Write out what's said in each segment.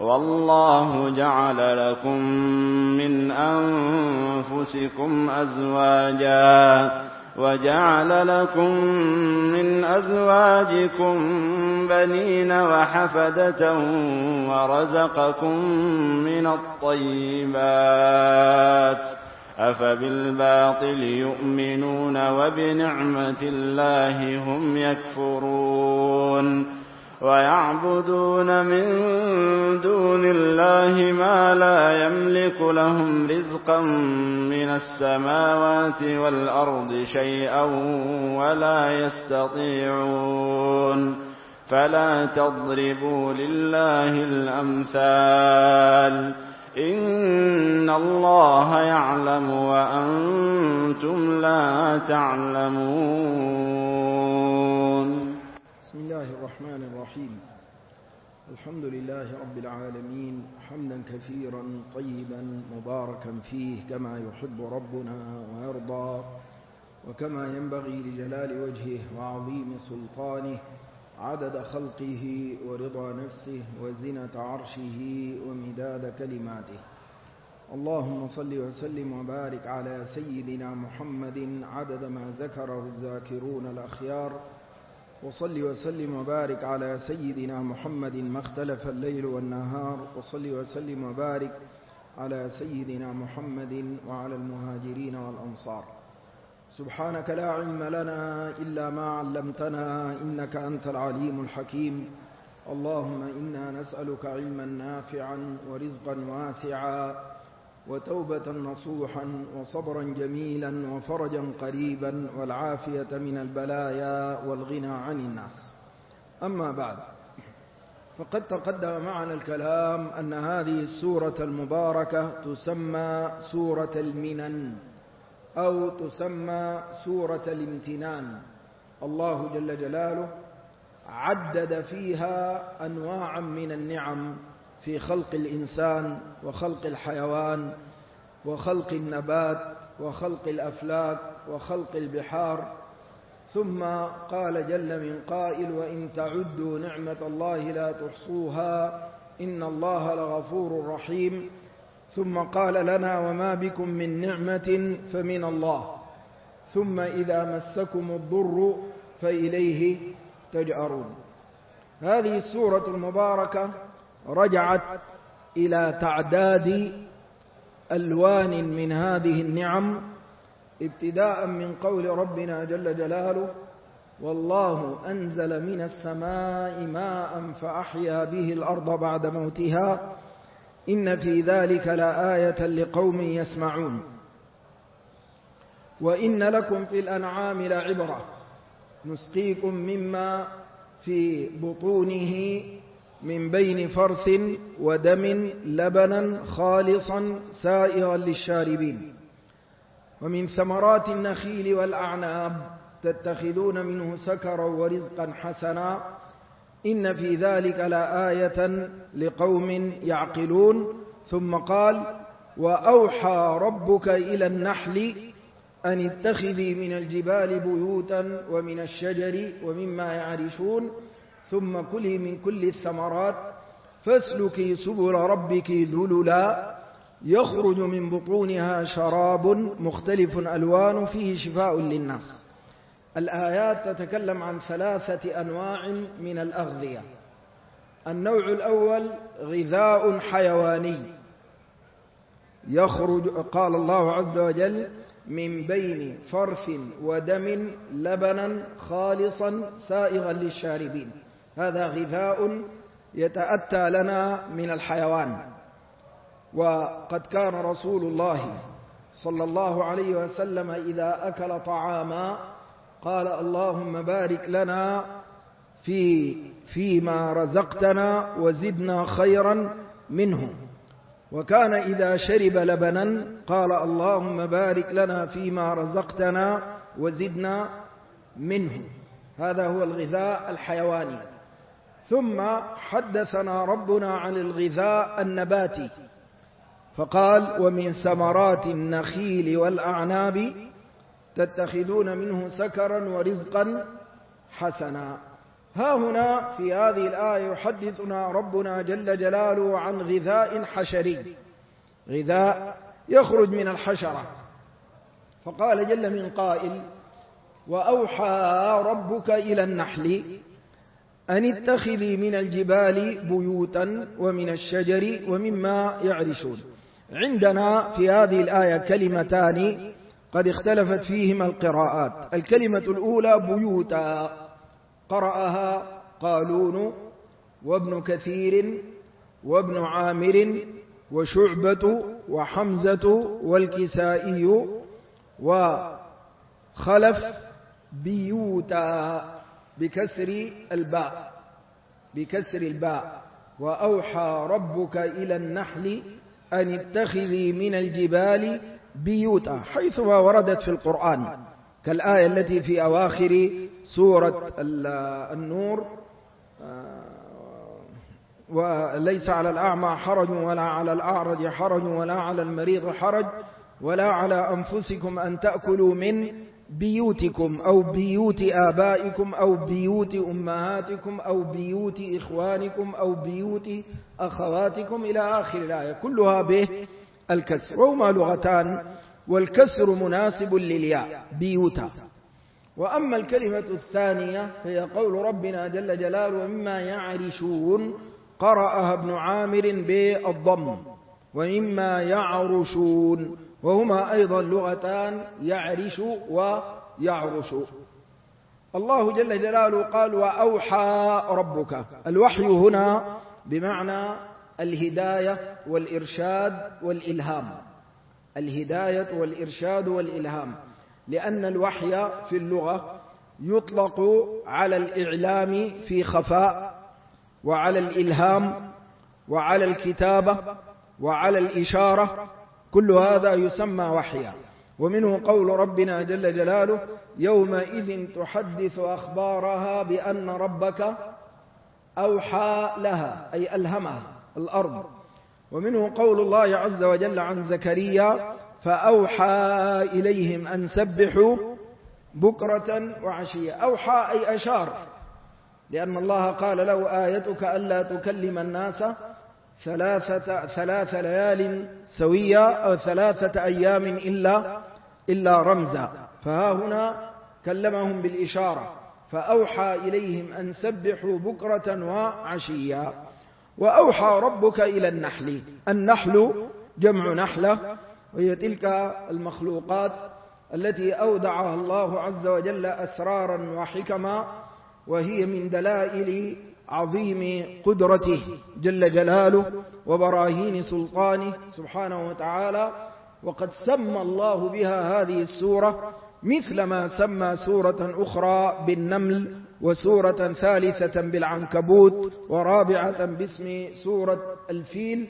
والله جعل لكم من أنفسكم أزواجا وجعل لكم من أزواجكم بنين وحفدة ورزقكم من الطيبات أفبالباطل يؤمنون وبنعمة الله هم يكفرون ويعبدون من دون الله ما لا يملك لهم رزقا من السماوات والأرض شيئا ولا يستطيعون فلا تضربوا لله الأمثال إن الله يعلم وأنتم لا تعلمون. بسم الله الرحمن الرحيم. الحمد لله رب العالمين حمدا كثيرا طيبا مباركا فيه كما يحب ربنا ويرضى وكما ينبغي لجلال وجهه وعظيم سلطانه عدد خلقه ورضا نفسه وزنة عرشه ومداد كلماته. اللهم صل وسلم وبارك على سيدنا محمد عدد ما ذكره الذاكرون الأخيار، وصل وسلم وبارك على سيدنا محمد ما اختلف الليل والنهار، وصل وسلم وبارك على سيدنا محمد وعلى المهاجرين والأنصار. سبحانك لا علم لنا إلا ما علمتنا إنك أنت العليم الحكيم. اللهم إنا نسألك علما نافعا ورزقا واسعا وتوبة نصوحا وصبرا جميلا وفرجا قريبا والعافية من البلايا والغنى عن الناس. أما بعد، فقد تقدم معنا الكلام أن هذه السورة المباركة تسمى سورة المنن أو تسمى سورة الامتنان. الله جل جلاله عدد فيها أنواعا من النعم في خلق الإنسان وخلق الحيوان وخلق النبات وخلق الأفلاك وخلق البحار، ثم قال جل من قائل وإن تعدوا نعمة الله لا تحصوها إن الله لغفور رحيم. ثم قال لنا وما بكم من نعمة فمن الله، ثم إذا مسكم الضر فإليه تجأرون. هذه السورة المباركة رجعت إلى تعداد ألوان من هذه النعم، ابتداء من قول ربنا جل جلاله والله أنزل من السماء ماء فأحيا به الأرض بعد موتها إن في ذلك لآية لقوم يسمعون. وإن لكم في الأنعام لعبرة نسقيكم مما في بطونه من بين فرث ودم لبنا خالصا سائغا للشاربين ومن ثمرات النخيل والأعناب تتخذون منه سكرا ورزقا حسنا إن في ذلك لآية لقوم يعقلون. ثم قال وأوحى ربك إلى النحل أن اتخذي من الجبال بيوتا ومن الشجر ومما يعرشون ثم كلي من كل الثمرات فاسلكي سبل ربك ذللا يخرج من بطونها شراب مختلف ألوان فيه شفاء للناس. الآيات تتكلم عن 3 أنواع من الأغذية. النوع الأول غذاء حيواني يخرج، قال الله عز وجل من بين فرث ودم لبنا خالصا سائغا للشاربين. هذا غذاء يتأتى لنا من الحيوان. وقد كان رسول الله صلى الله عليه وسلم إذا أكل طعاما قال اللهم بارك لنا فيما رزقتنا وزدنا خيرا منه. وكان إذا شرب لبنا قال اللهم بارك لنا فيما رزقتنا وزدنا منه. هذا هو الغذاء الحيواني. ثم حدثنا ربنا عن الغذاء النباتي فقال ومن ثمرات النخيل والأعناب تتخذون منه سكرا ورزقا حسنا. ها هنا في هذه الآية يحدثنا ربنا جل جلاله عن غذاء حشري، غذاء يخرج من الحشرة. فقال جل من قائل: وأوحى ربك إلى النحل أن اتخذي من الجبال بيوتا ومن الشجر ومما يعرشون. عندنا في هذه الآية كلمتان قد اختلفت فيهما القراءات. الكلمة الأولى بيوتا، قرأها قالون وابن كثير وابن عامر وشعبة وحمزة والكسائي وخلف بيوتا بكسر الباء. وأوحى ربك إلى النحل أن اتخذي من الجبال بيوتا، حيثما وردت في القرآن، كالآية التي في أواخر سورة النور: وليس على الأعمى حرج ولا على الأعرج حرج ولا على المريض حرج ولا على أنفسكم أن تأكلوا من بيوتكم أو بيوت آبائكم أو بيوت أمهاتكم أو بيوت إخوانكم أو بيوت أخواتكم إلى آخر الآية، كلها به الكسر، وهما لغتان، والكسر مناسب للياء بيوتا. وأما الكلمة الثانية هي قول ربنا جل جلاله: مما يعرشون، قرأها ابن عامر بالضم، ومما يعرشون، وهما أيضا لغتان، يعرش ويعرش. الله جل جلاله قال: وأوحى ربك. الوحي هنا بمعنى الهداية والإرشاد والإلهام، الهداية والإرشاد والإلهام، لأن الوحي في اللغة يطلق على الإعلام في خفاء، وعلى الإلهام، وعلى الكتابة، وعلى الإشارة، كل هذا يسمى وحيا. ومنه قول ربنا جل جلاله: يومئذ تحدث أخبارها بأن ربك أوحى لها، أي ألهمها الأرض. ومنه قول الله عز وجل عن زكريا: فأوحى إليهم أن سبحوا بكرة وعشية. أوحى أي أشار، لأن الله قال له: آيتك ألا تكلم الناس ثلاث ليال سوية أو 3 أيام إلا رمزا. فها هنا كلمهم بالإشارة: فأوحى إليهم أن سبحوا بكرة وعشيا. وأوحى ربك إلى النحل. النحل جمع نحلة، وهي تلك المخلوقات التي أودعها الله عز وجل أسرارا وحكما، وهي من دلائل عظيم قدرته جل جلاله وبراهين سلطانه سبحانه وتعالى. وقد سمى الله بها هذه السورة مثل ما سمى سورة أخرى بالنمل، وسورة ثالثة بالعنكبوت، ورابعة باسم سورة الفيل.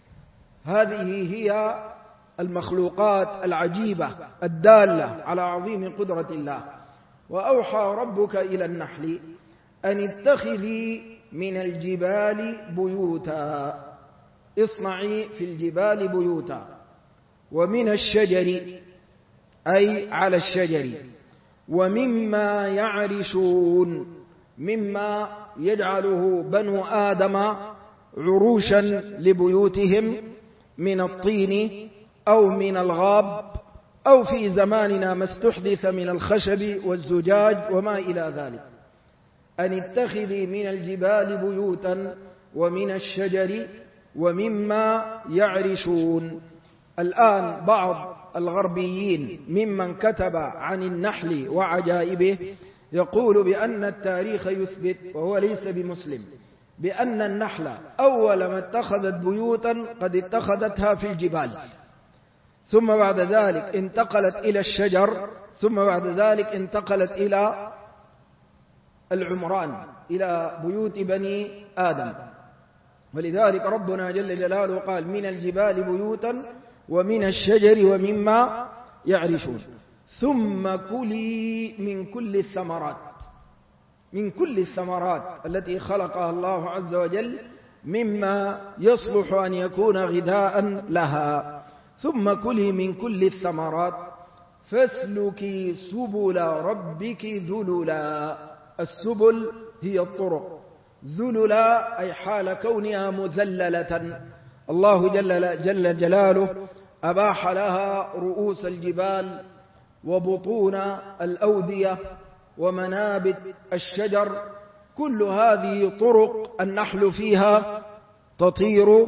هذه هي المخلوقات العجيبة الدالة على عظيم قدرة الله. وأوحى ربك إلى النحل أن اتخذي من الجبال بيوتا، اصنعي في الجبال بيوتا، ومن الشجر أي على الشجر، ومما يعرشون، مما يجعله بنو آدم عروشا لبيوتهم من الطين أو من الغاب، أو في زماننا ما استحدث من الخشب والزجاج وما إلى ذلك. أن اتخذي من الجبال بيوتا ومن الشجر ومما يعرشون. الآن بعض الغربيين ممن كتب عن النحل وعجائبه يقول بأن التاريخ يثبت، وهو ليس بمسلم، بأن النحل أول ما اتخذت بيوتا قد اتخذتها في الجبال، ثم بعد ذلك انتقلت إلى الشجر، ثم بعد ذلك انتقلت إلى العمران، إلى بيوت بني آدم. ولذلك ربنا جل جلاله قال: من الجبال بيوتا ومن الشجر ومما يعرشون. ثم كلي من كل الثمرات، من كل الثمرات التي خلقها الله عز وجل، مما يصلح أن يكون غذاء لها. ثم كلي من كل الثمرات فاسلكي سبل ربك ذللا. السبل هي الطرق، ذللا أي حال كونها مذللة. الله جل جلاله أباح لها رؤوس الجبال وبطون الأودية ومنابت الشجر، كل هذه طرق النحل فيها تطير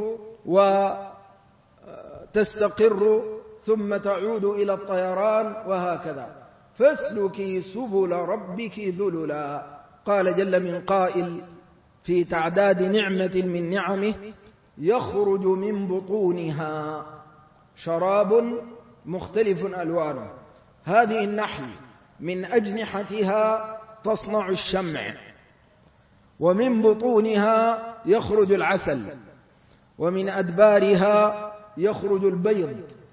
وتستقر ثم تعود إلى الطيران وهكذا. فاسلكي سبل ربك ذللا. قال جل من قائل في تعداد نعمة من نعمه: يخرج من بطونها شراب مختلف ألوانه. هذه النحل من أجنحتها تصنع الشمع، ومن بطونها يخرج العسل، ومن أدبارها يخرج البيض.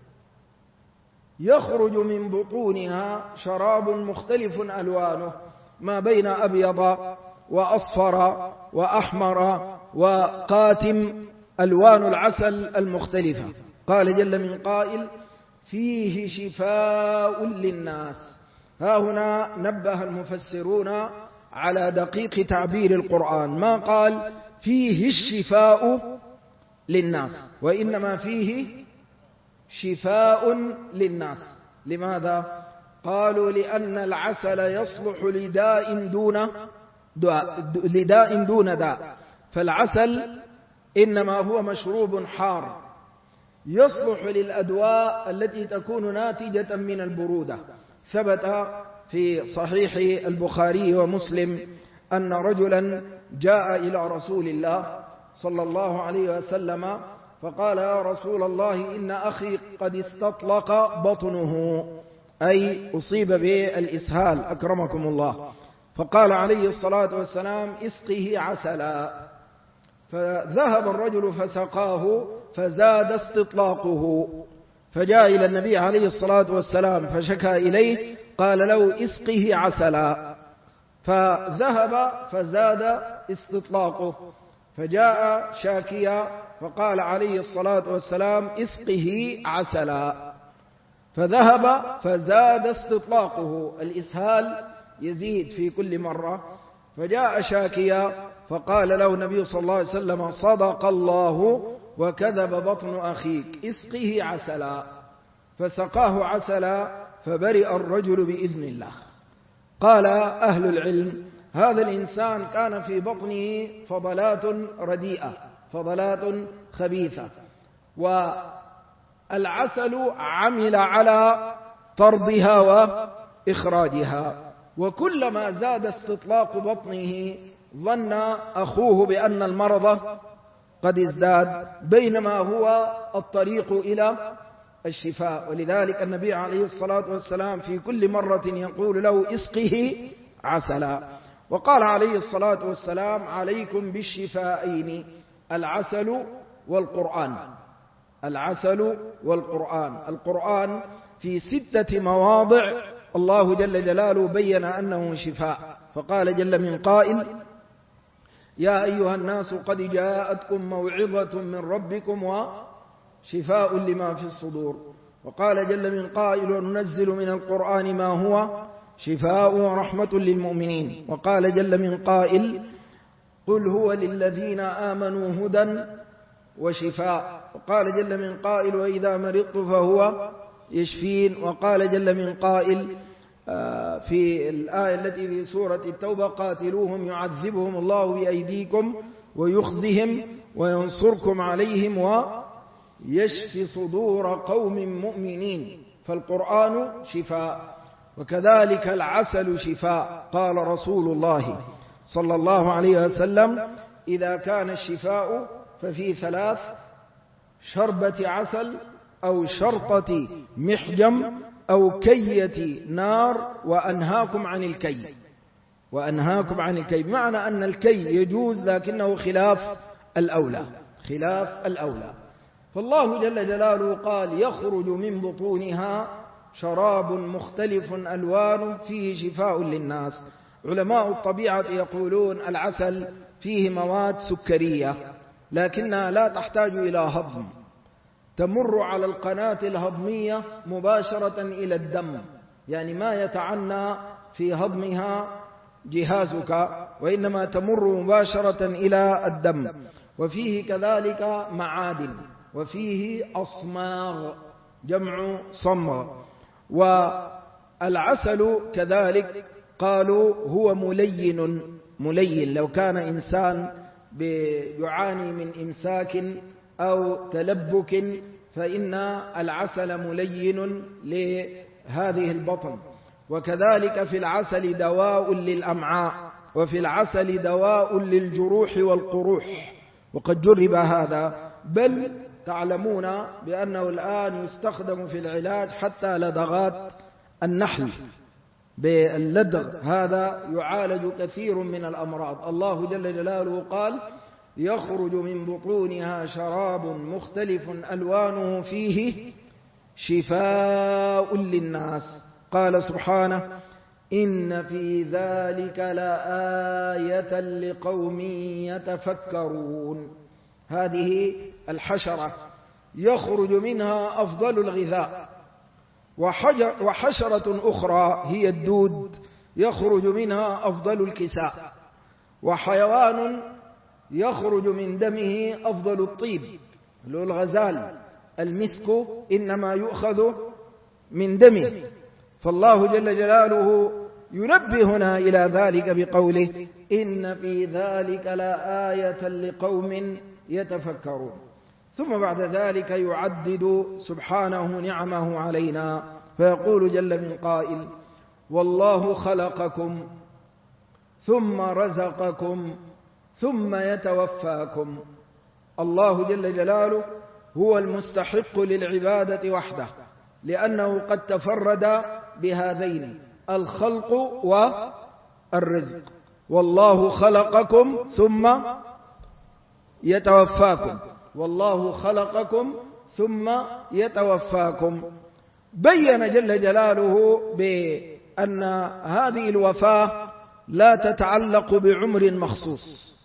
يخرج من بطونها شراب مختلف ألوانه، ما بين أبيض وأصفر وأحمر وقاتم، ألوان العسل المختلفة. قال جل من قائل: فيه شفاء للناس. ها هنا نبه المفسرون على دقيق تعبير القرآن، ما قال فيه الشفاء للناس، وإنما فيه شفاء للناس. لماذا؟ قالوا لأن العسل يصلح لداء دون داء، فالعسل إنما هو مشروب حار يصلح للأدواء التي تكون ناتجة من البرودة. ثبت في صحيح البخاري ومسلم أن رجلا جاء إلى رسول الله صلى الله عليه وسلم فقال: يا رسول الله، إن أخي قد استطلق بطنه، أي أصيب بالإسهال أكرمكم الله. فقال عليه الصلاة والسلام: اسقه عسلا. فذهب الرجل فسقاه فزاد استطلاقه، فجاء إلى النبي عليه الصلاة والسلام فشكى إليه، قال له: اسقه عسلا. فذهب فزاد استطلاقه، فجاء شاكيا فقال عليه الصلاة والسلام: اسقه عسلا. فذهب فزاد استطلاقه، الإسهال يزيد في كل مرة. فجاء شاكيا فقال له النبي صلى الله عليه وسلم: صدق الله وكذب بطن أخيك، اسقه عسلا. فسقاه عسلا فبرئ الرجل بإذن الله. قال أهل العلم: هذا الإنسان كان في بطنه فضلات رديئة، فضلات خبيثة، والعسل عمل على طردها وإخراجها، وكلما زاد استطلاق بطنه ظن أخوه بأن المرض قد ازداد، بينما هو الطريق إلى الشفاء. ولذلك النبي عليه الصلاة والسلام في كل مرة يقول له: اسقه عسلا. وقال عليه الصلاة والسلام: عليكم بالشفائين، العسل والقرآن. العسل والقرآن. القرآن في 6 مواضع الله جل جلاله بين أنه شفاء، فقال جل من قائل: يا أيها الناس قد جاءتكم موعظة من ربكم وشفاء لما في الصدور. وقال جل من قائل: وننزل من القرآن ما هو شفاء ورحمة للمؤمنين. وقال جل من قائل: قل هو للذين آمنوا هدى وشفاء. وقال جل من قائل: وإذا مرضت فهو يشفين. وقال جل من قائل في الآية التي في سورة التوبة: قاتلوهم يعذبهم الله بأيديكم ويخزهم وينصركم عليهم ويشفي صدور قوم مؤمنين. فالقرآن شفاء، وكذلك العسل شفاء. قال رسول الله صلى الله عليه وسلم: إذا كان الشفاء ففي 3: شربة عسل، أو شرطة محجم، أو كية نار، وأنهاكم عن الكي. وأنهاكم عن الكي بمعنى أن الكي يجوز لكنه خلاف الأولى، خلاف الأولى. فالله جل جلاله قال: يخرج من بطونها شراب مختلف ألوان فيه شفاء للناس. علماء الطبيعة يقولون العسل فيه مواد سكرية لكنها لا تحتاج إلى هضم، تمر على القناة الهضمية مباشرة إلى الدم، يعني ما يتعنى في هضمها جهازك، وإنما تمر مباشرة إلى الدم. وفيه كذلك معادن، وفيه أصماغ جمع صمغ. والعسل كذلك قالوا هو ملين. لو كان إنسان يعاني من إمساك أو تلبك فإن العسل ملين لهذه البطن. وكذلك في العسل دواء للأمعاء، وفي العسل دواء للجروح والقروح، وقد جرب هذا. بل تعلمون بأنه الآن يستخدم في العلاج حتى لدغات النحل، باللدغ هذا يعالج كثير من الأمراض. الله جل جلاله قال: يخرج من بطونها شراب مختلف ألوانه فيه شفاء للناس. قال سبحانه: إن في ذلك لآية لقوم يتفكرون. هذه الحشرة يخرج منها أفضل الغذاء، وحشرة أخرى هي الدود يخرج منها أفضل الكساء، وحيوان يخرج من دمه أفضل الطيب، الغزال المسك إنما يؤخذ من دمه. فالله جل جلاله ينبهنا إلى ذلك بقوله: إن في ذلك لآية لقوم يتفكرون. ثم بعد ذلك يعدد سبحانه نعمه علينا، فيقول جل من قائل: والله خلقكم ثم رزقكم ثم يتوفاكم. الله جل جلاله هو المستحق للعبادة وحده، لأنه قد تفرد بهذين: الخلق والرزق. والله خلقكم ثم يتوفاكم، والله خلقكم ثم يتوفاكم. بين جل جلاله بأن هذه الوفاة لا تتعلق بعمر مخصوص،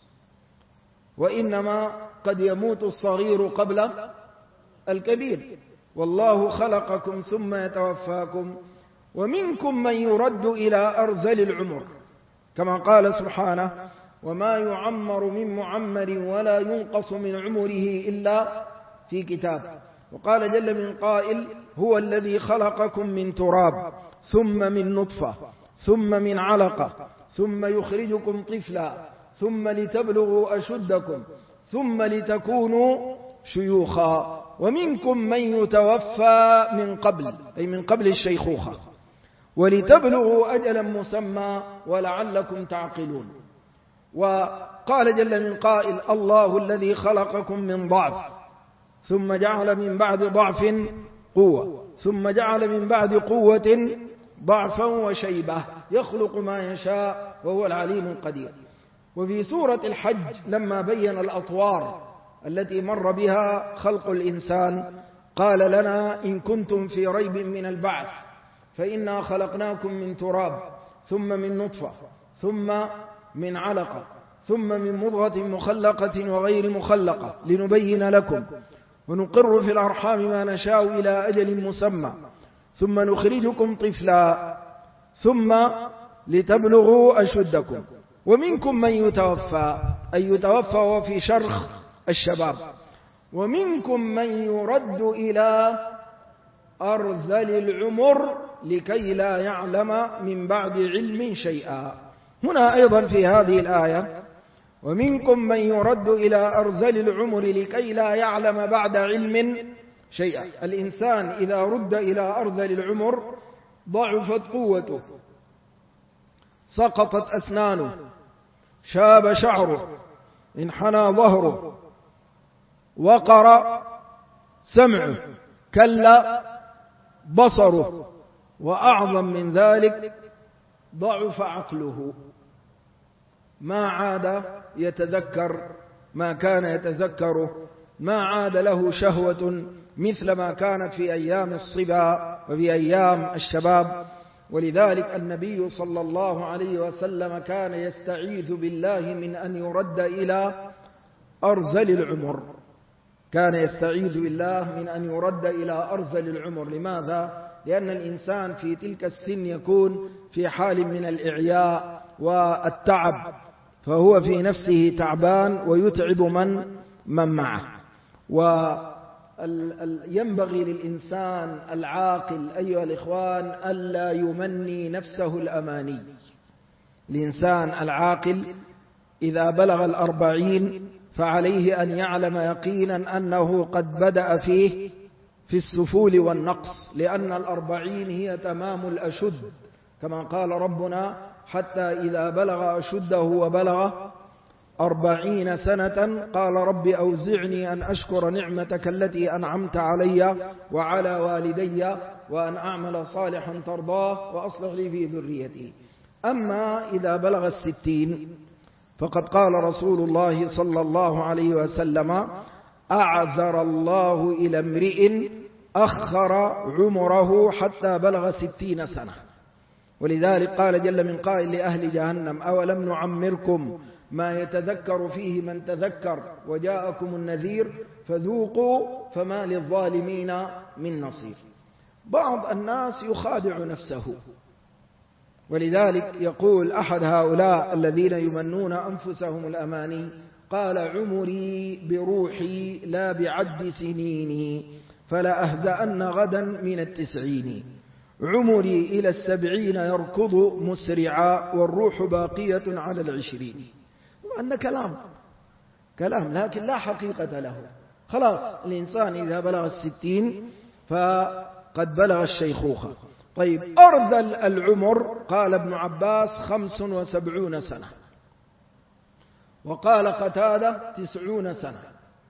وإنما قد يموت الصغير قبل الكبير. والله خلقكم ثم يتوفاكم، ومنكم من يرد إلى أرذل العمر، كما قال سبحانه: وما يعمر من معمر ولا ينقص من عمره إلا في كتاب. وقال جل من قائل: هو الذي خلقكم من تراب ثم من نطفة ثم من علقة ثم يخرجكم طفلا ثم لتبلغوا أشدكم ثم لتكونوا شيوخا، ومنكم من يتوفى من قبل، أي من قبل الشيخوخة، ولتبلغوا أجلا مسمى ولعلكم تعقلون. وقال جل من قائل: الله الذي خلقكم من ضعف ثم جعل من بعد ضعف قوة ثم جعل من بعد قوة ضعفا وشيبة، يخلق ما يشاء وهو العليم القدير. وفي سورة الحج لما بين الأطوار التي مر بها خلق الإنسان قال لنا: إن كنتم في ريب من البعث فإنا خلقناكم من تراب ثم من نطفة ثم من علقة ثم من مضغة مخلقة وغير مخلقة لنبين لكم، ونقر في الأرحام ما نشاء إلى أجل مسمى، ثم نخرجكم طفلا ثم لتبلغوا أشدكم، ومنكم من يتوفى، أي يتوفى وفي شرخ الشباب، ومنكم من يرد إلى أرذل العمر لكي لا يعلم من بعد علم شيئا. هنا أيضا في هذه الآية: ومنكم من يرد إلى أرذل العمر لكي لا يعلم بعد علم شيئا. الإنسان إذا رد إلى أرذل العمر ضعفت قوته، سقطت أسنانه، شاب شعره، انحنى ظهره، وقر سمعه، كل بصره، وأعظم من ذلك ضعف عقله، ما عاد يتذكر ما كان يتذكره، ما عاد له شهوة مثل ما كانت في أيام الصبا وفي أيام الشباب. ولذلك النبي صلى الله عليه وسلم كان يستعيذ بالله من أن يرد إلى أرذل العمر، كان يستعيذ بالله من أن يرد إلى أرذل العمر. لماذا؟ لأن الإنسان في تلك السن يكون في حال من الإعياء والتعب، فهو في نفسه تعبان ويتعب من معه. وينبغي للإنسان العاقل أيها الإخوان ألا يمني نفسه الأماني. الإنسان العاقل إذا بلغ 40 فعليه أن يعلم يقينا أنه قد بدأ فيه في السفول والنقص، لأن 40 هي تمام الأشد، كما قال ربنا: حتى إذا بلغ أشده وبلغ 40 سنة قال رب أوزعني أن أشكر نعمتك التي أنعمت علي وعلى والدي وأن أعمل صالحا ترضاه وأصلح لي في ذريتي. أما إذا بلغ 60 فقد قال رسول الله صلى الله عليه وسلم: أعذر الله إلى امرئ أخر عمره حتى بلغ 60 سنة. ولذلك قال جل من قائل لأهل جهنم: أولم نعمركم ما يتذكر فيه من تذكر وجاءكم النذير فذوقوا فما للظالمين من نصير. بعض الناس يخادع نفسه، ولذلك يقول أحد هؤلاء الذين يمنون أنفسهم الأماني: قال: عمري بروحي لا بعد سنيني فلا أهزأن غدا من 90. عمري إلى 70 يركض مسرعا والروح باقية على 20. وأن كلام لكن لا حقيقة له. خلاص الإنسان إذا بلغ 60 فقد بلغ الشيخوخة. طيب، أرذل العمر قال ابن عباس 75 سنة، وقال قتادة 90 سنة.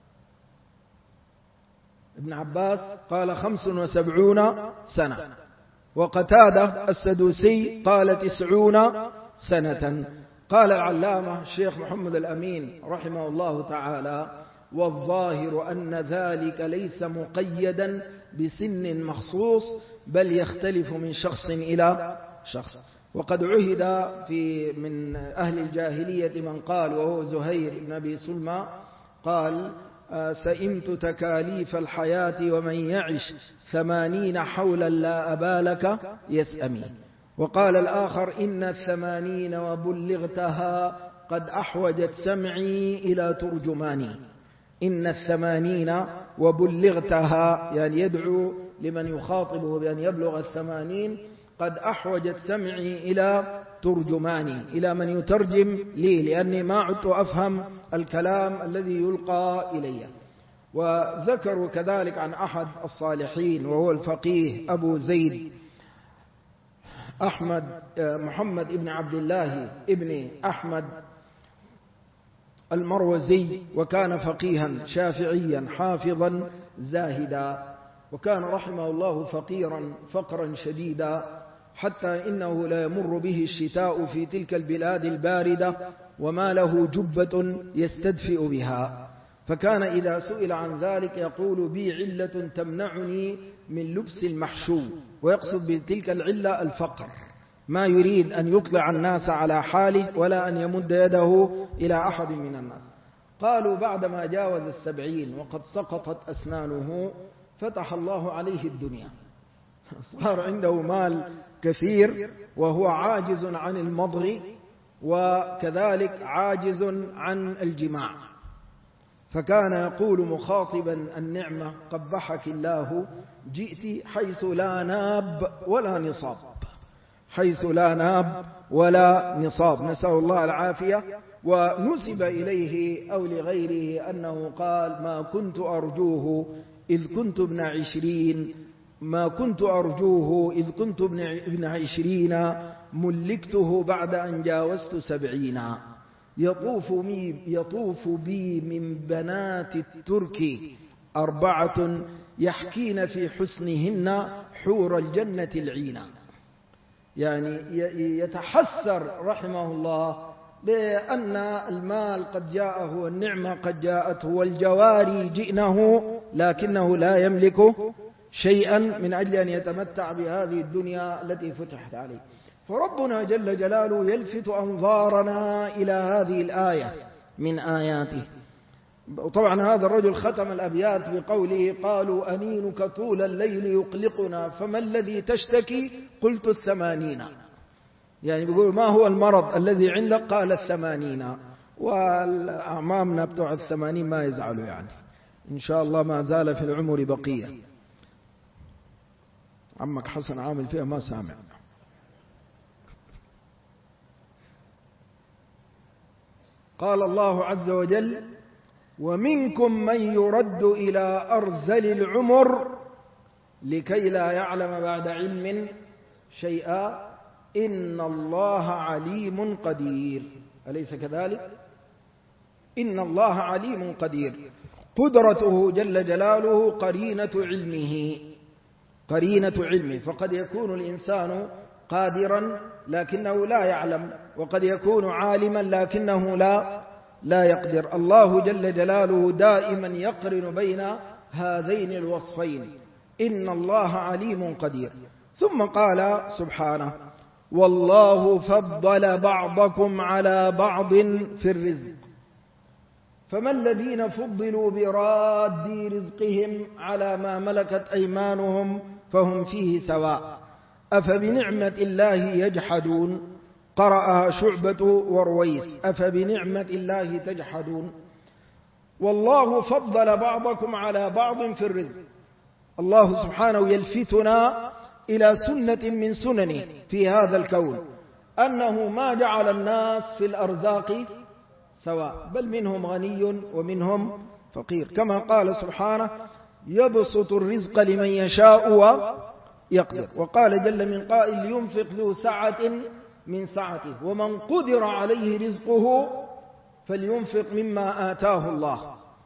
ابن عباس قال 75 سنة، وقتادة السدوسي قال 90 سنة. قال العلامة الشيخ محمد الأمين رحمه الله تعالى: والظاهر أن ذلك ليس مقيدا بسن مخصوص، بل يختلف من شخص إلى شخص. وقد عهد من أهل الجاهلية من قال، وهو زهير بن أبي سلمى، قال: سئمت تكاليف الحياة ومن يعش 80 حولا لا أبالك يسأمي. وقال الآخر: إن 80 وبلغتها قد أحوجت سمعي إلى ترجماني. إن 80 وبلغتها، يعني يدعو لمن يخاطبه بأن يبلغ 80، قد أحوجت سمعي إلى ترجماني، إلى من يترجم لي، لأني ما عدت أفهم الكلام الذي يلقى إلي. وذكروا كذلك عن أحد الصالحين وهو الفقيه أبو زيد محمد بن عبد الله ابن أحمد المروزي، وكان فقيها شافعيا حافظا زاهدا، وكان رحمه الله فقيرا فقرا شديدا، حتى إنه لا يمر به الشتاء في تلك البلاد الباردة وما له جبة يستدفئ بها. فكان إذا سئل عن ذلك يقول: بي علة تمنعني من لبس المحشو، ويقصد بتلك العلة الفقر، ما يريد أن يطلع الناس على حاله ولا أن يمد يده إلى أحد من الناس. قالوا: بعدما جاوز 70 وقد سقطت أسنانه فتح الله عليه الدنيا، صار عنده مال كثير وهو عاجز عن المضغ، وكذلك عاجز عن الجماع. فكان يقول مخاطبا النعمة: قبحك الله، جئت حيث لا ناب ولا نصاب. حيث لا ناب ولا نصاب، نسأل الله العافية. ونسب إليه أو لغيره أنه قال: ما كنت أرجوه إذ كنت ابن 20، ما كنت أرجوه إذ كنت ابن 20، ملكته بعد أن جاوزت 70. يطوف بي من بنات الترك 4 يحكين في حسنهن حور الجنة العينا. يعني يتحسر رحمه الله بأن المال قد جاءه والنعمة قد جاءته والجواري جئنه، لكنه لا يملك شيئا من أجل أن يتمتع بهذه الدنيا التي فتحت عليه. فربنا جل جلاله يلفت أنظارنا إلى هذه الآية من آياته. طبعا هذا الرجل ختم الأبيات بقوله: قالوا أنينك طول الليل يقلقنا، فما الذي تشتكي؟ قلت 80. يعني بيقول ما هو المرض الذي عندك؟ قال 80. والأعمامنا بتوع 80 ما يزعلوا يعني، إن شاء الله ما زال في العمر بقية. عمك حسن عامل فيها ما سامع. قال الله عز وجل: ومنكم من يرد إلى أرذل العمر لكي لا يعلم بعد علم شيئا إن الله عليم قدير. أليس كذلك؟ إن الله عليم قدير. قدرته جل جلاله قرينة علمه، قرينة علمه. فقد يكون الإنسان قادرا لكنه لا يعلم، وقد يكون عالما لكنه لا يقدر. الله جل جلاله دائما يقرن بين هذين الوصفين، إن الله عليم قدير. ثم قال سبحانه: والله فضل بعضكم على بعض في الرزق فما الذين فضلوا براد رزقهم على ما ملكت أيمانهم فهم فيه سواء أفبنعمة الله يجحدون. قرأها شعبة ورويس: أفبنعمة الله تجحدون. والله فضل بعضكم على بعض في الرزق. الله سبحانه يلفتنا إلى سنة من سننه في هذا الكون، أنه ما جعل الناس في الأرزاق سواء، بل منهم غني ومنهم فقير، كما قال سبحانه: يبسط الرزق لمن يشاء ويقدر. وقال جل من قائل: لينفق ذو سعة من سعته ومن قدر عليه رزقه فلينفق مما آتاه الله.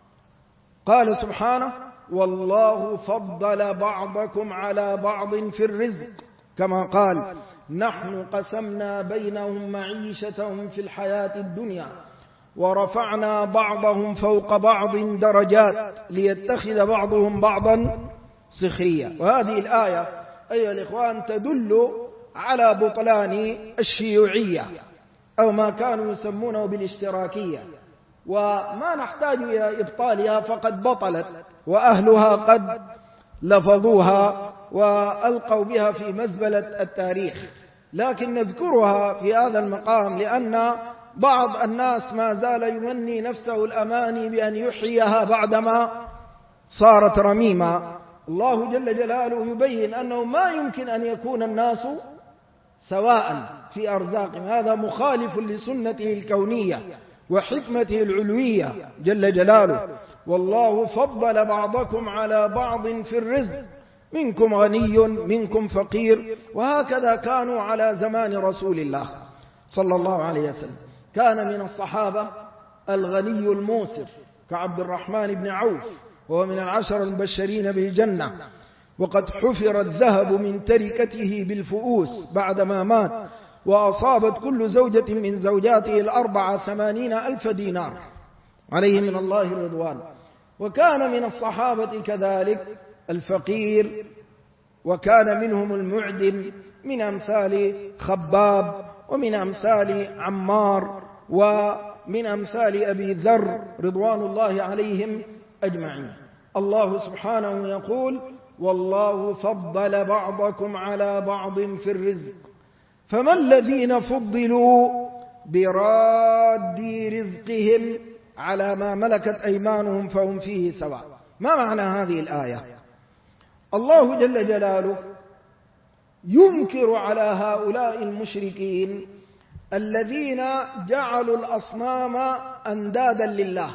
قال سبحانه: والله فضل بعضكم على بعض في الرزق، كما قال: نحن قسمنا بينهم معيشتهم في الحياة الدنيا ورفعنا بعضهم فوق بعض درجات ليتخذ بعضهم بعضا سخريا. وهذه الآية أيها الإخوان تدل على بطلان الشيوعية أو ما كانوا يسمونه بالاشتراكية، وما نحتاج إلى إبطالها، فقد بطلت وأهلها قد لفظوها وألقوا بها في مزبلة التاريخ. لكن نذكرها في هذا المقام لأن بعض الناس ما زال يمني نفسه الأماني بأن يحييها بعدما صارت رميما. الله جل جلاله يبين أنه ما يمكن أن يكون الناس سواء في أرزاقهم، هذا مخالف لسنته الكونية وحكمته العلوية جل جلاله. والله فضل بعضكم على بعض في الرزق منكم غني منكم فقير. وهكذا كانوا على زمان رسول الله صلى الله عليه وسلم. كان من الصحابة الغني الموسر كعبد الرحمن بن عوف، وهو من العشر المبشرين بالجنة، وقد حفر الذهب من تركته بالفؤوس بعدما مات، وأصابت كل زوجة من زوجاته 84,000 دينار عليه من الله الرضوان. وكان من الصحابة كذلك الفقير، وكان منهم المعدم من أمثال خباب ومن أمثال عمار ومن أمثال أبي ذر رضوان الله عليهم أجمعين. الله سبحانه يقول: والله فضل بعضكم على بعض في الرزق فما الذين فضلوا براد رزقهم على ما ملكت أيمانهم فهم فيه سواء. ما معنى هذه الآية؟ الله جل جلاله ينكر على هؤلاء المشركين الذين جعلوا الأصنام أندادا لله،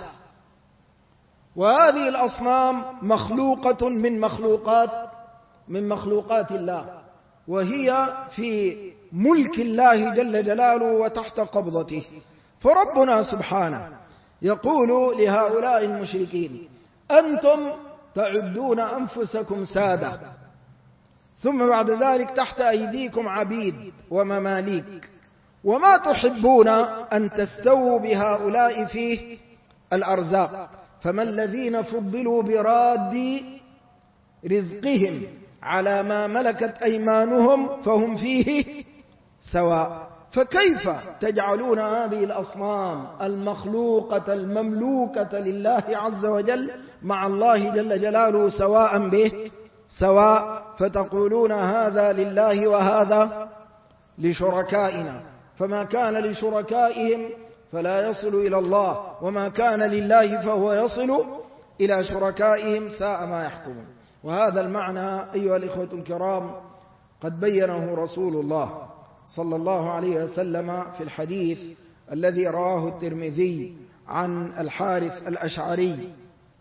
وهذه الأصنام مخلوقة من مخلوقات الله، وهي في ملك الله جل جلاله وتحت قبضته. فربنا سبحانه يقول لهؤلاء المشركين: أنتم تعدون أنفسكم سادة، ثم بعد ذلك تحت أيديكم عبيد ومماليك، وما تحبون أن تستووا بهؤلاء في الأرزاق، فما الذين فضلوا براد رزقهم على ما ملكت أيمانهم فهم فيه سواء. فكيف تجعلون هذه الأصنام المخلوقة المملوكة لله عز وجل مع الله جل جلاله سواء به سواء، فتقولون هذا لله وهذا لشركائنا، فما كان لشركائهم فلا يصل إلى الله، وما كان لله فهو يصل إلى شركائهم، ساء ما يحكمون. وهذا المعنى أيها الإخوة الكرام قد بينه رسول الله صلى الله عليه وسلم في الحديث الذي رواه الترمذي عن الحارث الأشعري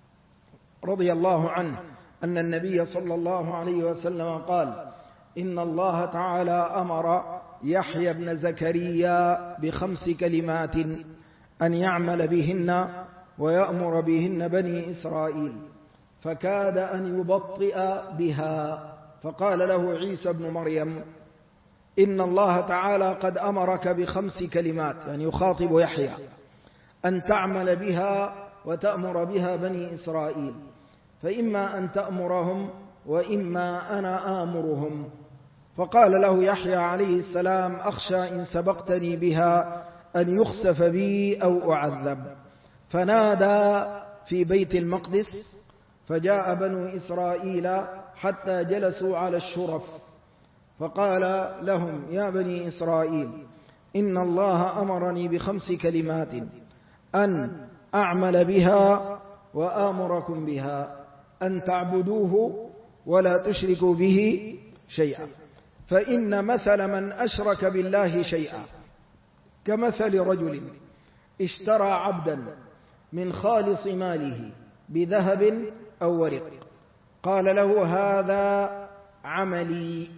رضي الله عنه أن النبي صلى الله عليه وسلم قال: إن الله تعالى أمر يحيى بن زكريا ب5 كلمات أن يعمل بهن ويأمر بهن بني إسرائيل، فكاد أن يبطئ بها، فقال له عيسى بن مريم: إن الله تعالى قد أمرك ب5 كلمات، يعني يخاطب يحيى، أن تعمل بها وتأمر بها بني إسرائيل، فإما أن تأمرهم وإما أنا آمرهم. فقال له يحيى عليه السلام: أخشى إن سبقتني بها أن يخسف بي أو أعذب. فنادى في بيت المقدس، فجاء بنو إسرائيل حتى جلسوا على الشرف، فقال لهم: يا بني إسرائيل، إن الله أمرني ب5 كلمات أن أعمل بها وآمركم بها، أن تعبدوه ولا تشركوا به شيئا، فإن مثل من أشرك بالله شيئا كمثل رجل اشترى عبدا من خالص ماله بذهب أو ورق، قال له: هذا عملي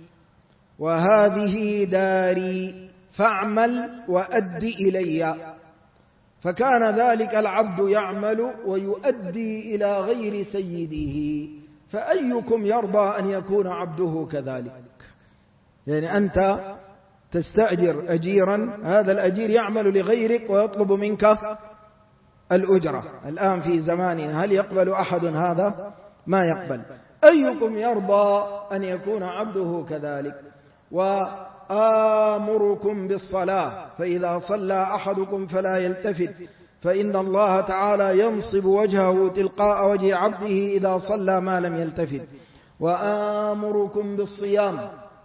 وهذه داري، فاعمل وأد إلي. فكان ذلك العبد يعمل ويؤدي إلى غير سيده، فأيكم يرضى أن يكون عبده كذلك؟ يعني أنت تستأجر أجيرا، هذا الأجير يعمل لغيرك ويطلب منك الأجرة. الآن في زماننا هل يقبل أحد هذا؟ ما يقبل. أيكم يرضى أن يكون عبده كذلك؟ وآمركم بالصلاة، فإذا صلى أحدكم فلا يلتفت، فإن الله تعالى ينصب وجهه تلقاء وجه عبده إذا صلى ما لم يلتفت. وآمركم بالصيام،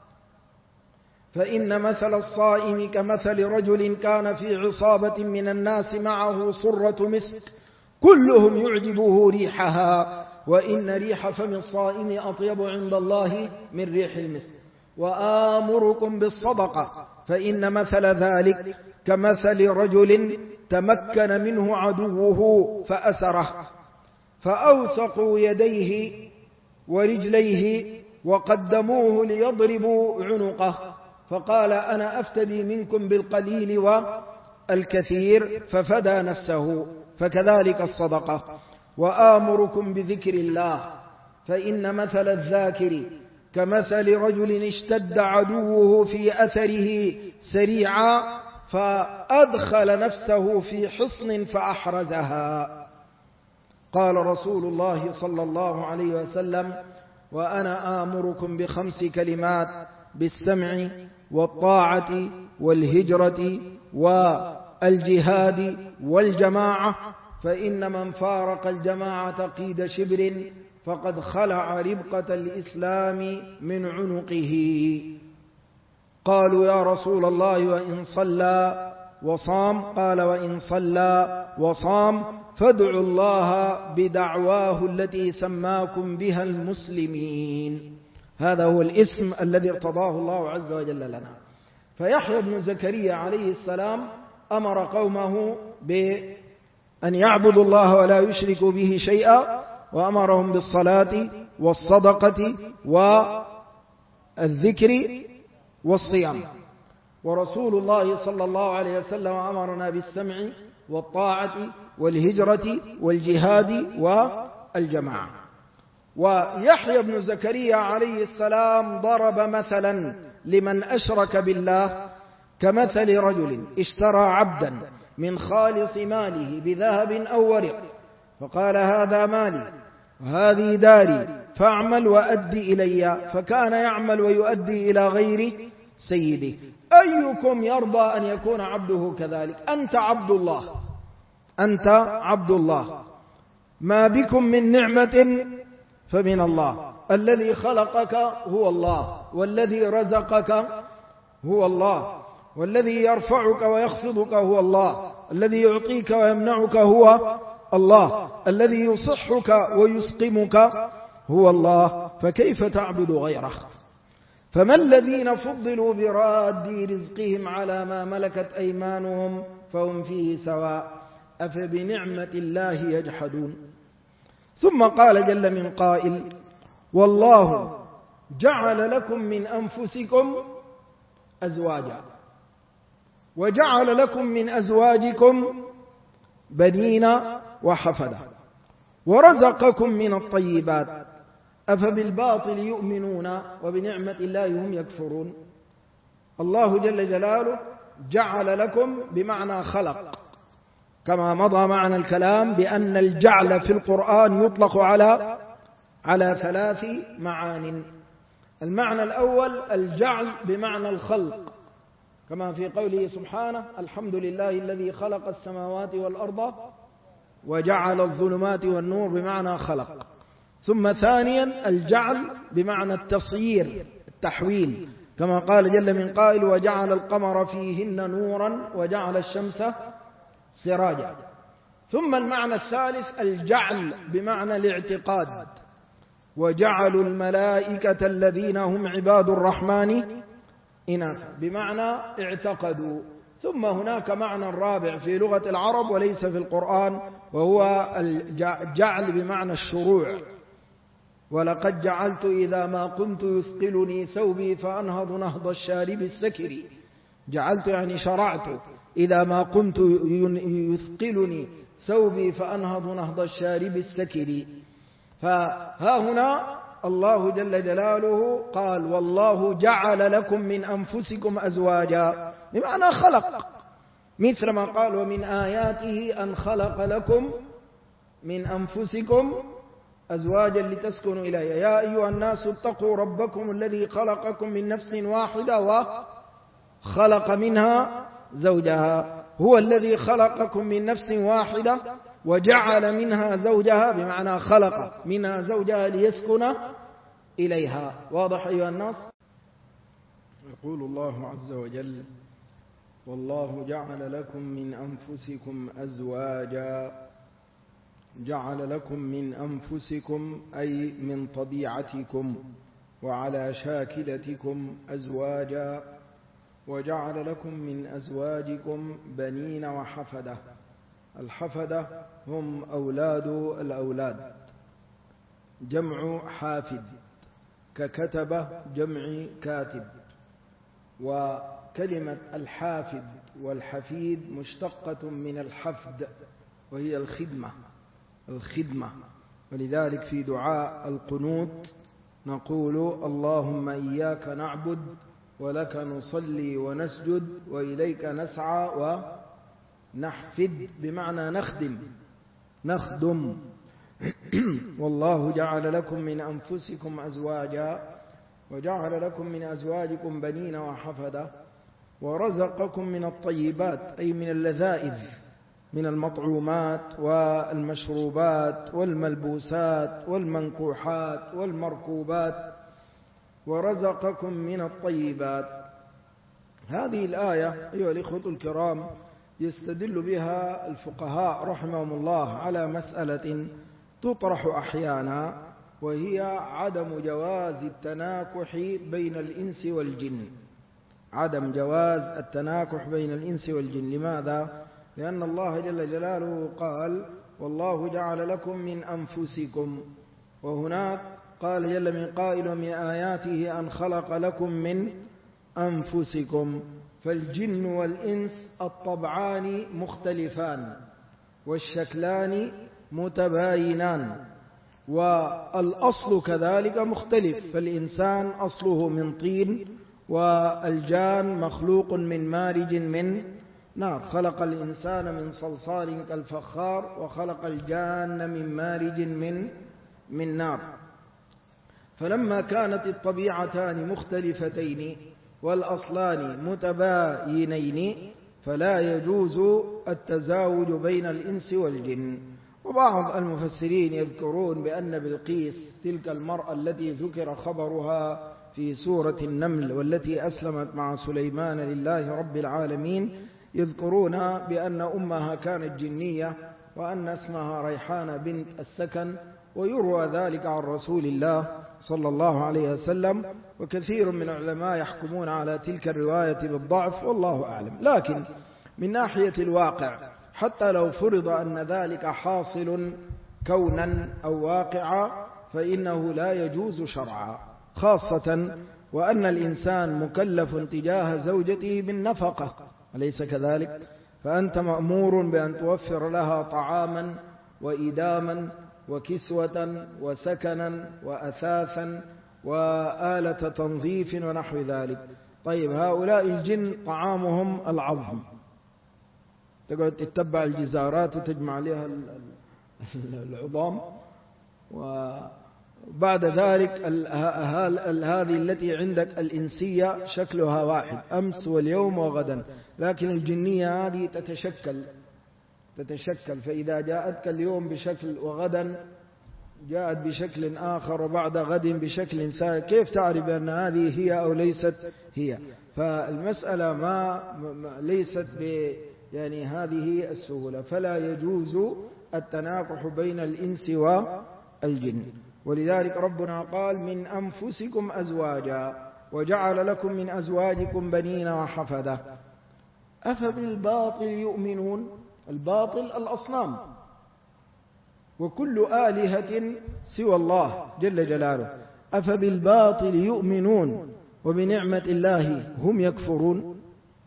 فإن مثل الصائم كمثل رجل كان في عصابة من الناس معه صرة مسك، كلهم يعجبه ريحها، وإن ريح فم الصائم أطيب عند الله من ريح المسك. وآمركم بالصدقة، فإن مثل ذلك كمثل رجل تمكن منه عدوه فأسره، فأوثقوا يديه ورجليه وقدموه ليضربوا عنقه، فقال: أنا أفتدي منكم بالقليل والكثير، ففدى نفسه. فكذلك الصدقة. وآمركم بذكر الله، فإن مثل الذاكر كمثل رجل اشتد عدوه في أثره سريعا، فأدخل نفسه في حصن فأحرزها. قال رسول الله صلى الله عليه وسلم: وأنا آمركم ب5 كلمات: بالسمع والطاعة والهجرة والجهاد والجماعة، فإن من فارق الجماعة قيد شبر فقد خلع ربقة الإسلام من عنقه. قالوا: يا رسول الله، وإن صلى وصام؟ قال: وإن صلى وصام فادعوا الله بدعواه التي سماكم بها المسلمين. هذا هو الاسم الذي ارتضاه الله عز وجل لنا. فيحيى بن زكريا عليه السلام أمر قومه بأن يعبدوا الله ولا يشركوا به شيئا، وأمرهم بالصلاة والصدقة والذكر والصيام. ورسول الله صلى الله عليه وسلم أمرنا بالسمع والطاعة والهجرة والجهاد والجماعة. ويحيى بن زكريا عليه السلام ضرب مثلا لمن أشرك بالله كمثل رجل اشترى عبدا من خالص ماله بذهب أو ورق، فقال: هذا مالي وهذه داري، فاعمل وأدي إلي، فكان يعمل ويؤدي إلى غير سيده. أيكم يرضى أن يكون عبده كذلك؟ أنت عبد الله، أنت عبد الله، ما بكم من نعمة فمن الله. الذي خلقك هو الله، والذي رزقك هو الله، والذي يرفعك ويخفضك هو الله، الذي يعطيك ويمنعك هو الله، الذي يصحك ويسقمك هو الله، فكيف تعبد غيره؟ فما الذين فضلوا براد رزقهم على ما ملكت أيمانهم فهم فيه سواء أفبنعمة الله يجحدون. ثم قال جل من قائل: والله جعل لكم من أنفسكم أزواجا وجعل لكم من أزواجكم بنين وحفدة ورزقكم من الطيبات أفبالباطل يؤمنون وبنعمة الله هم يكفرون. الله جل جلاله جعل لكم بمعنى خلق، كما مضى معنا الكلام بأن الجعل في القرآن يطلق على 3 معان. المعنى الأول الجعل بمعنى الخلق، كما في قوله سبحانه: الحمد لله الذي خلق السماوات والأرض وجعل الظلمات والنور، بمعنى خلق. ثم ثانيا الجعل بمعنى التصيير، التحويل، كما قال جل من قائل: وجعل القمر فيهن نورا وجعل الشمس سراجا. ثم المعنى الثالث الجعل بمعنى الاعتقاد: وجعلوا الملائكة الذين هم عباد الرحمن إناثا، بمعنى اعتقدوا. ثم هناك معنى رابع في لغة العرب وليس في القرآن، وهو الجعل بمعنى الشروع: ولقد جعلت إذا ما قمت يثقلني ثوبي فأنهض نهض الشارب السكر. جعلت يعني شرعت، إذا ما قمت يثقلني ثوبي فأنهض نهض الشارب السكر. فها هنا الله جل جلاله قال: والله جعل لكم من أنفسكم أزواجا، بمعنى خلق، مثل ما قال: ومن آياته أن خلق لكم من أنفسكم أزواجا لتسكنوا إليها، يا أيها الناس اتقوا ربكم الذي خلقكم من نفس واحدة وخلق منها زوجها. هو الذي خلقكم من نفس واحدة وجعل منها زوجها، بمعنى خلق منها زوجها ليسكن إليها. واضح أيها الناس؟ يقول الله عز وجل: والله جعل لكم من أنفسكم أزواجا. جعل لكم من أنفسكم أي من طبيعتكم وعلى شاكلتكم أزواجا، وجعل لكم من أزواجكم بنين وحفدة. الحفدة هم أولاد الأولاد، جمع حافد، ككتبة جمع كاتب. وكلمة الحافد والحفيد مشتقة من الحفد وهي الخدمة. ولذلك في دعاء القنوت نقول: اللهم إياك نعبد ولك نصلي ونسجد وإليك نسعى ونحفد، بمعنى نخدم. والله جعل لكم من أنفسكم أزواجا وجعل لكم من أزواجكم بنين وحفدة ورزقكم من الطيبات أي من اللذائذ، من المطعومات والمشروبات والملبوسات والمنكوحات والمركوبات، ورزقكم من الطيبات. هذه الآية أيها الإخوة الكرام يستدل بها الفقهاء رحمهم الله على مسألة تطرح أحيانا، وهي عدم جواز التناكح بين الإنس والجن. عدم جواز التناكح بين الإنس والجن. لماذا؟ لأن الله جل جلاله قال: والله جعل لكم من أنفسكم، وهناك قال جل من قائل: ومن آياته أن خلق لكم من أنفسكم. فالجن والإنس الطبعان مختلفان والشكلان متباينان، والأصل كذلك مختلف، فالإنسان أصله من طين والجان مخلوق من مارج من نار. خلق الإنسان من صلصال كالفخار وخلق الجان من مارج من نار. فلما كانت الطبيعتان مختلفتين والأصلان متباينين فلا يجوز التزاوج بين الإنس والجن. وبعض المفسرين يذكرون بأن بلقيس تلك المرأة التي ذكر خبرها في سورة النمل والتي أسلمت مع سليمان لله رب العالمين يذكرون بأن أمها كانت جنية وأن اسمها ريحانة بنت السكن، ويروى ذلك عن رسول الله صلى الله عليه وسلم، وكثير من العلماء يحكمون على تلك الرواية بالضعف والله أعلم. لكن من ناحية الواقع حتى لو فرض أن ذلك حاصل كونا أو واقعا فإنه لا يجوز شرعا، خاصة وأن الإنسان مكلف تجاه زوجته بالنفقة، أليس كذلك؟ فأنت مأمور بأن توفر لها طعاما وإداما وكسوة وسكنا وأثاثا وآلة تنظيف ونحو ذلك. طيب هؤلاء الجن طعامهم العظم، تقعد تتبع الجزارات وتجمع لها العظام، وبعد ذلك هذه التي عندك الإنسية شكلها واحد أمس واليوم وغدا، لكن الجنية هذه تتشكل، فإذا جاءتك اليوم بشكل وغدا جاءت بشكل آخر وبعد غد بشكل ثالث، كيف تعرف أن هذه هي أو ليست هي؟ فالمسألة ليست يعني هذه السهولة، فلا يجوز التناكح بين الإنس والجن. ولذلك ربنا قال من أنفسكم أزواجا وجعل لكم من أزواجكم بنين وحفدة أفبالباطل يؤمنون. الباطل الأصنام وكل آلهة سوى الله جل جلاله، أفبالباطل يؤمنون وبنعمة الله هم يكفرون.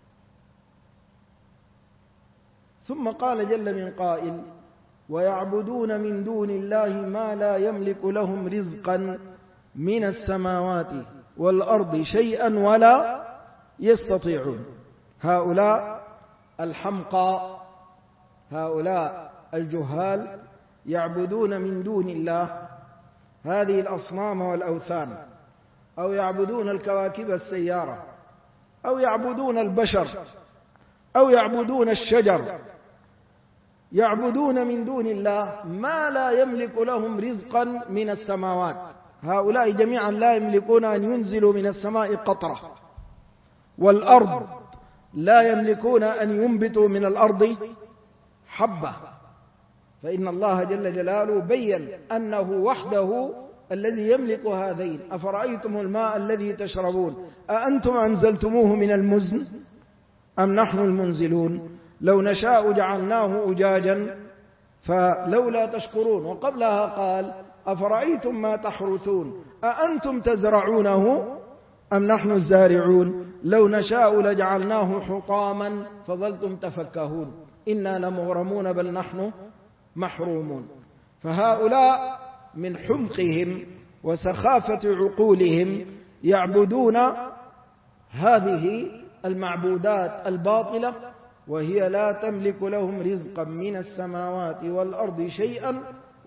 ثم قال جل من قائل ويعبدون من دون الله ما لا يملك لهم رزقا من السماوات والأرض شيئا ولا يستطيعون. هؤلاء الحمقى، هؤلاء الجهال يعبدون من دون الله هذه الأصنام والأوثان، أو يعبدون الكواكب السيارة، أو يعبدون البشر، أو يعبدون الشجر، يعبدون من دون الله ما لا يملك لهم رزقا من السماوات. هؤلاء جميعا لا يملكون أن ينزلوا من السماء قطرة، والأرض لا يملكون أن ينبتوا من الأرض حبة، فإن الله جل جلاله بين أنه وحده الذي يملك هذين. أفرأيتم الماء الذي تشربون أأنتم أنزلتموه من المزن أم نحن المنزلون لو نشاء جعلناه أجاجا فلولا تشكرون. وقبلها قال أفرأيتم ما تحرثون أأنتم تزرعونه أم نحن الزارعون لو نشاء لجعلناه حطاما فظلتم تفكهون إنا لمغرمون بل نحن محرومون. فهؤلاء من حمقهم وسخافة عقولهم يعبدون هذه المعبودات الباطلة وهي لا تملك لهم رزقا من السماوات والأرض شيئا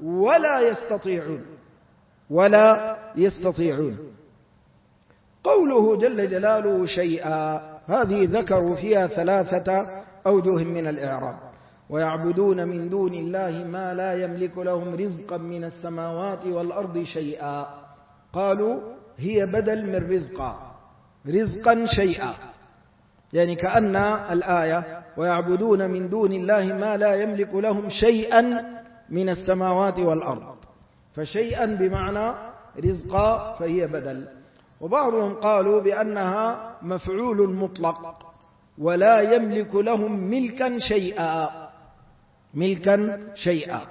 ولا يستطيعون. قوله جل جلاله شيئا هذه ذكروا فيها 3 أوجه من الإعراب. ويعبدون من دون الله ما لا يملك لهم رزقا من السماوات والأرض شيئا، قالوا هي بدل من رزقا شيئا، يعني كأن الآية ويعبدون من دون الله ما لا يملك لهم شيئا من السماوات والأرض، فشيئا بمعنى رزقا فهي بدل. وبعضهم قالوا بأنها مفعول مطلق ولا يملك لهم ملكا شيئا.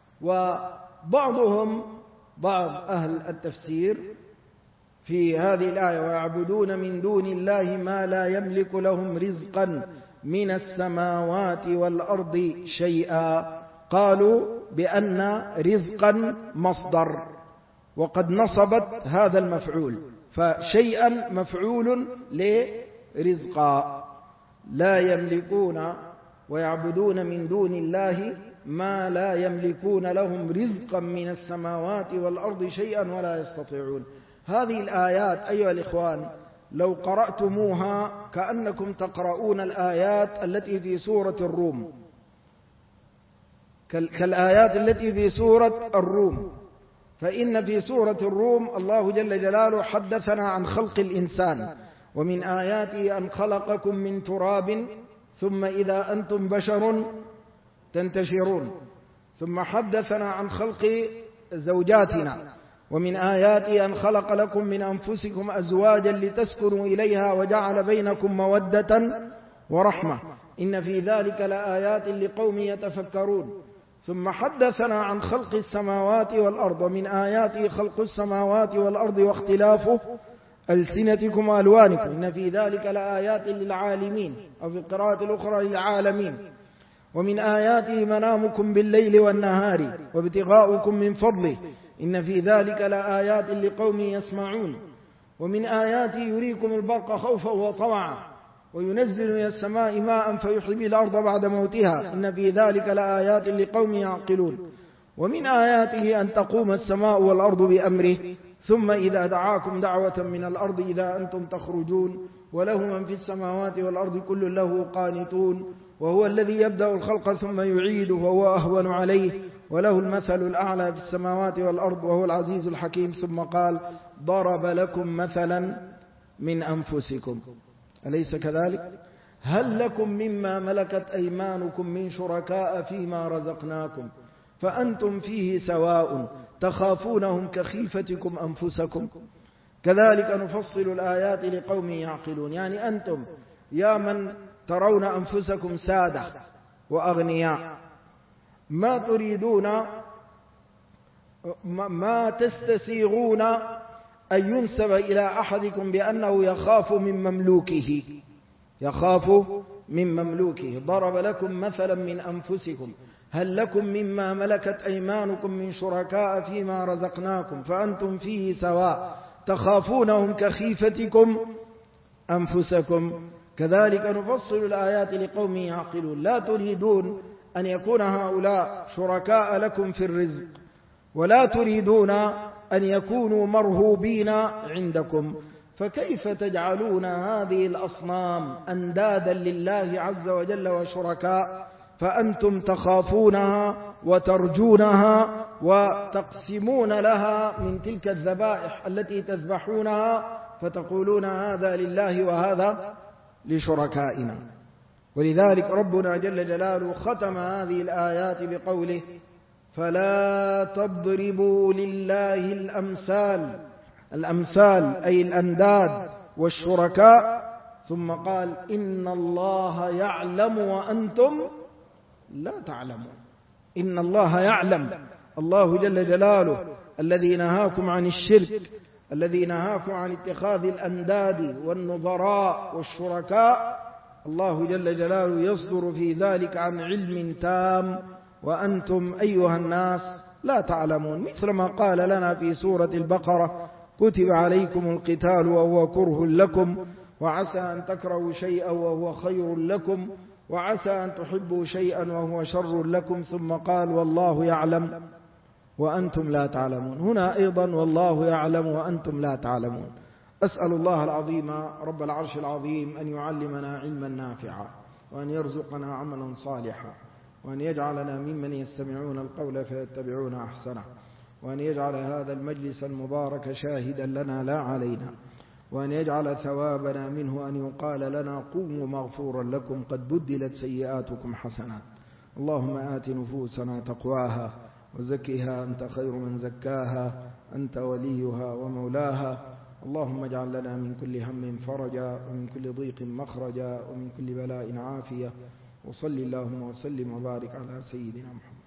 وبعضهم بعض أهل التفسير في هذه الآية ويعبدون من دون الله ما لا يملك لهم رزقا من السماوات والأرض شيئا، قالوا بأن رزقا مصدر وقد نصبت هذا المفعول، فشيئا مفعول لرزقا. لا يملكون ويعبدون من دون الله ما لا يملكون لهم رزقا من السماوات والأرض شيئا ولا يستطيعون. هذه الآيات أيها الإخوان لو قرأتموها كأنكم تقرؤون الآيات التي في سورة الروم، كالآيات التي في سورة الروم، فإن في سورة الروم الله جل جلاله حدثنا عن خلق الإنسان، ومن آياته أن خلقكم من تراب ثم إذا أنتم بشر تنتشرون، ثم حدثنا عن خلق زوجاتنا، ومن آياته أن خلق لكم من أنفسكم أزواجا لتسكنوا إليها وجعل بينكم مودة ورحمة إن في ذلك لآيات لقوم يتفكرون. ثم حدثنا عن خلق السماوات والأرض، ومن آياته خلق السماوات والأرض واختلاف ألسنتكم وألوانكم إن في ذلك لآيات للعالمين، أو في القراءة الأخرى للعالمين. ومن آياته منامكم بالليل والنهار وابتغاؤكم من فضله إن في ذلك لآيات لقوم يسمعون. ومن آياته يريكم البرق خوفا وطمعا وينزل من السماء ماء فيحيي الأرض بعد موتها إن في ذلك لآيات لقوم يعقلون. ومن آياته أن تقوم السماء والأرض بأمره ثم إذا دعاكم دعوة من الأرض إذا أنتم تخرجون وله من في السماوات والأرض كل له قانتون وهو الذي يبدأ الخلق ثم يعيده وهو أهون عليه وله المثل الأعلى في السماوات والأرض وهو العزيز الحكيم. ثم قال ضرب لكم مثلا من أنفسكم أليس كذلك؟ هل لكم مما ملكت أيمانكم من شركاء فيما رزقناكم فأنتم فيه سواء تخافونهم كخيفتكم أنفسكم كذلك نفصل الآيات لقوم يعقلون. يعني أنتم يا من ترون أنفسكم سادة وأغنياء ما تريدون ما تستسيغون أن ينسب إلى أحدكم بأنه يخاف من مملوكه. ضرب لكم مثلا من أنفسكم هل لكم مما ملكت أيمانكم من شركاء فيما رزقناكم فأنتم فيه سواء تخافونهم كخيفتكم أنفسكم كذلك نفصل الآيات لقوم يعقلون. لا تريدون أن يكون هؤلاء شركاء لكم في الرزق ولا تريدون أن يكونوا مرهوبين عندكم فكيف تجعلون هذه الأصنام أندادا لله عز وجل وشركاء فأنتم تخافونها وترجونها وتقسمون لها من تلك الذبائح التي تذبحونها فتقولون هذا لله وهذا لشركائنا. ولذلك ربنا جل جلاله ختم هذه الآيات بقوله فلا تضربوا لله الأمثال أي الأنداد والشركاء ثم قال إن الله يعلم وأنتم لا تعلمون. إن الله يعلم الله جل جلاله الذي نهاكم عن الشرك الذي نهاكم عن اتخاذ الأنداد والنظراء والشركاء الله جل جلاله يصدر في ذلك عن علم تام وأنتم أيها الناس لا تعلمون. مثل ما قال لنا في سورة البقرة كتب عليكم القتال وهو كره لكم وعسى أن تكرهوا شيئا وهو خير لكم وعسى أن تحبوا شيئا وهو شر لكم ثم قال والله يعلم وأنتم لا تعلمون. هنا أيضا والله يعلم وأنتم لا تعلمون. أسأل الله العظيم رب العرش العظيم أن يعلمنا علما نافعا وأن يرزقنا عملا صالحا وأن يجعلنا ممن يستمعون القول فيتبعون أحسنه وأن يجعل هذا المجلس المبارك شاهدا لنا لا علينا وأن يجعل ثوابنا منه أن يقال لنا قوموا مغفورا لكم قد بدلت سيئاتكم حسنات. اللهم آت نفوسنا تقواها وزكها أنت خير من زكاها أنت وليها ومولاها. اللهم اجعل لنا من كل هم فرجا ومن كل ضيق مخرجا ومن كل بلاء عافية وصل اللهم وسلم وبارك على سيدنا محمد.